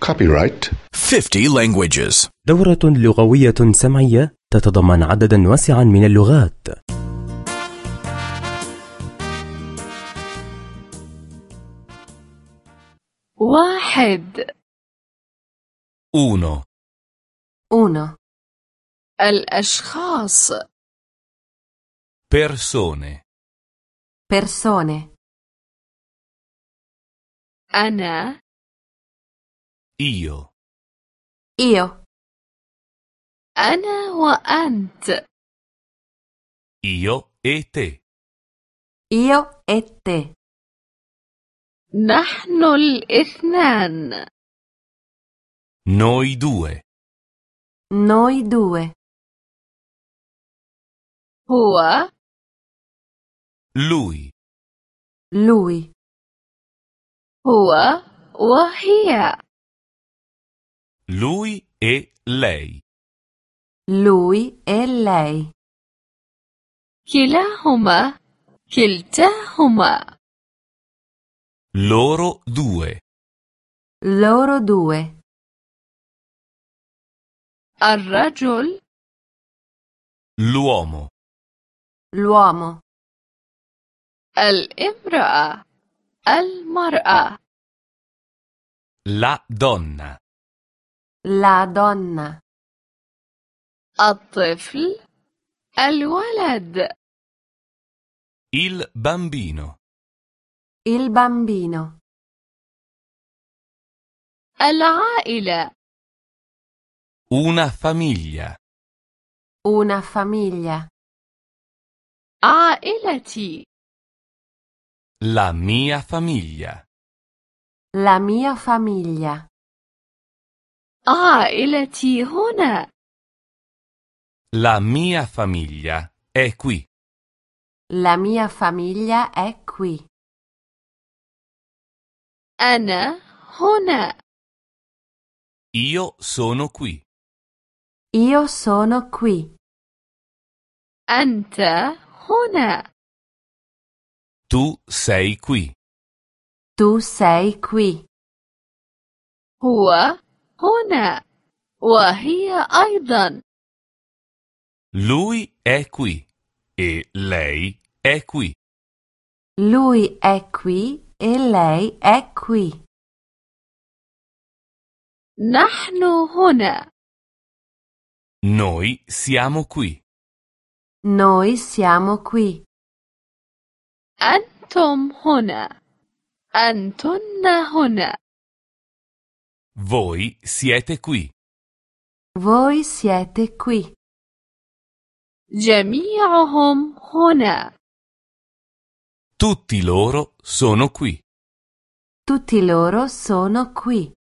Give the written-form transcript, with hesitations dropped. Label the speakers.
Speaker 1: Copyright
Speaker 2: 50 languages.
Speaker 3: دورة لغوية سمعية تتضمن عددا واسعا من اللغات.
Speaker 4: واحد.
Speaker 2: Uno.
Speaker 4: الأشخاص.
Speaker 2: Persone.
Speaker 4: أنا.
Speaker 2: Io.
Speaker 4: أنا وأنت.
Speaker 2: Io e te.
Speaker 4: نحن الاثنان.
Speaker 2: Noi due.
Speaker 4: هو.
Speaker 2: Lui.
Speaker 4: هو وهي.
Speaker 2: Lui e lei.
Speaker 4: كلاهما. كلتاهما.
Speaker 2: Loro due.
Speaker 4: الرجل.
Speaker 2: L'uomo.
Speaker 4: الامرأة. المرأة.
Speaker 2: La donna.
Speaker 4: الطفل. الولد.
Speaker 2: Il bambino.
Speaker 4: العائلة.
Speaker 2: Una famiglia.
Speaker 4: عائلتي.
Speaker 2: La mia famiglia.
Speaker 4: عائلتي هنا.
Speaker 2: La mia famiglia è qui.
Speaker 4: أنا هنا.
Speaker 2: Io sono qui.
Speaker 4: أنت هنا.
Speaker 2: Tu sei qui.
Speaker 4: هو هنا. وهي أيضا.
Speaker 2: Lui è qui. E lei è qui.
Speaker 4: نحن هنا.
Speaker 2: Noi siamo qui.
Speaker 4: أنتم هنا. أنتن هنا.
Speaker 2: Voi siete qui.
Speaker 4: جميعهم هنا.
Speaker 2: Tutti loro sono qui.